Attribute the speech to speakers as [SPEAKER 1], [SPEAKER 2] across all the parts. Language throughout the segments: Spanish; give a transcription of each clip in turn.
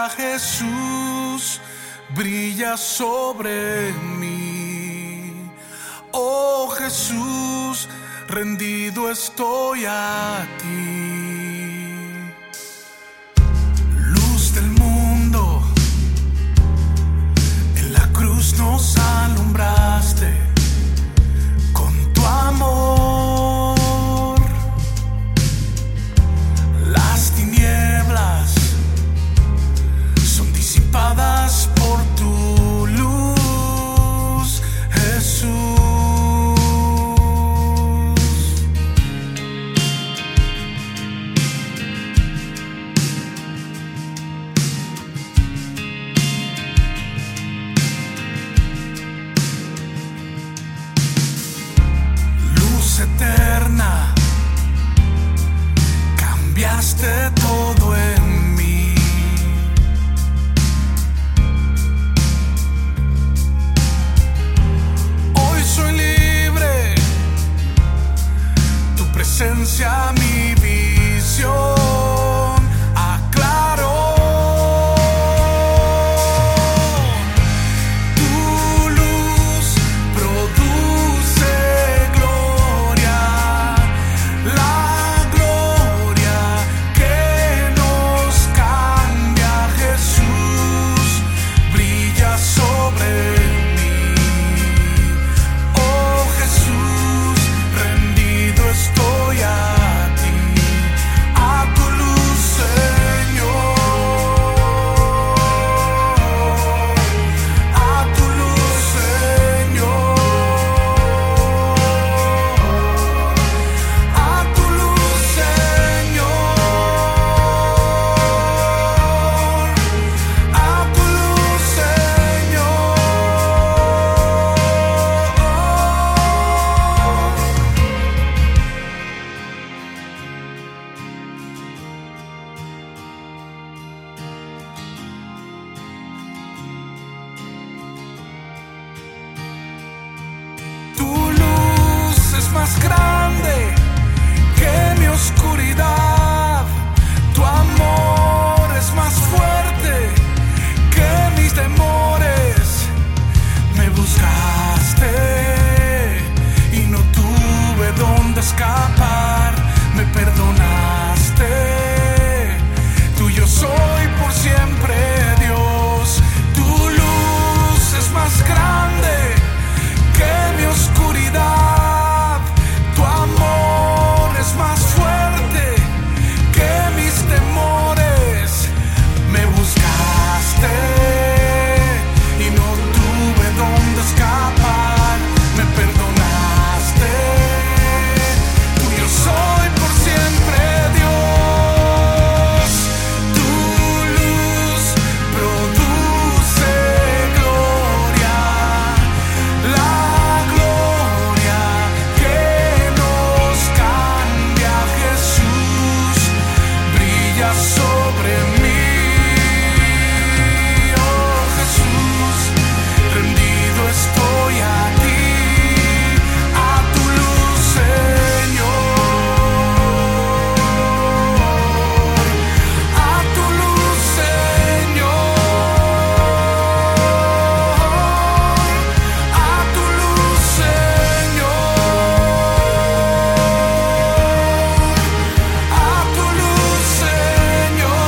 [SPEAKER 1] Jesús, brilla sobre mí. Oh Jesús, rendido estoy a ti. Luz del mundo, en la cruz nos alumbraste con tu amor. Las tinieblas son disipadas por tu luz, Jesús. Luz eterna, cambiaste todo en mí. Hoy soy libre, tu presencia mi visión aclaró. Tu luz produce gloria, la gloria que nos cambia. Jesús, brilla sobre mí. Oh Jesús, rendido estoy a ti, a tu luz, Señor, a tu luz, Señor, a tu luz, Señor, a tu luz, Señor. Tu luz es más grande que mi oscuridad. Tu amor es más fuerte que mis temores. Me buscaste y no tuve dónde escapar. Me perdonaste. Tuyo soy por siempre, Dios. Tu luz es más grande que mi oscuridad. Tu amor es más fuerte que mis temores. Me buscaste y no tuve dónde escapar. Me perdonaste. Tuyo soy por siempre, Dios. Tu luz produce gloria, la gloria que nos cambia. Jesús, brilla sobre mí. Oh Jesús, rendido estoy a ti, a tu luz, Señor, a tu luz, Señor, a tu luz, Señor, a tu luz, Señor.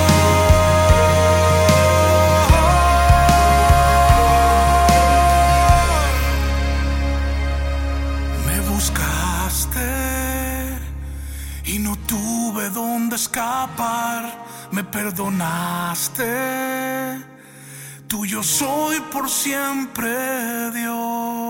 [SPEAKER 1] Me buscaste y no tuve dónde escapar. Me perdonaste. Tuyo soy por siempre, Dios.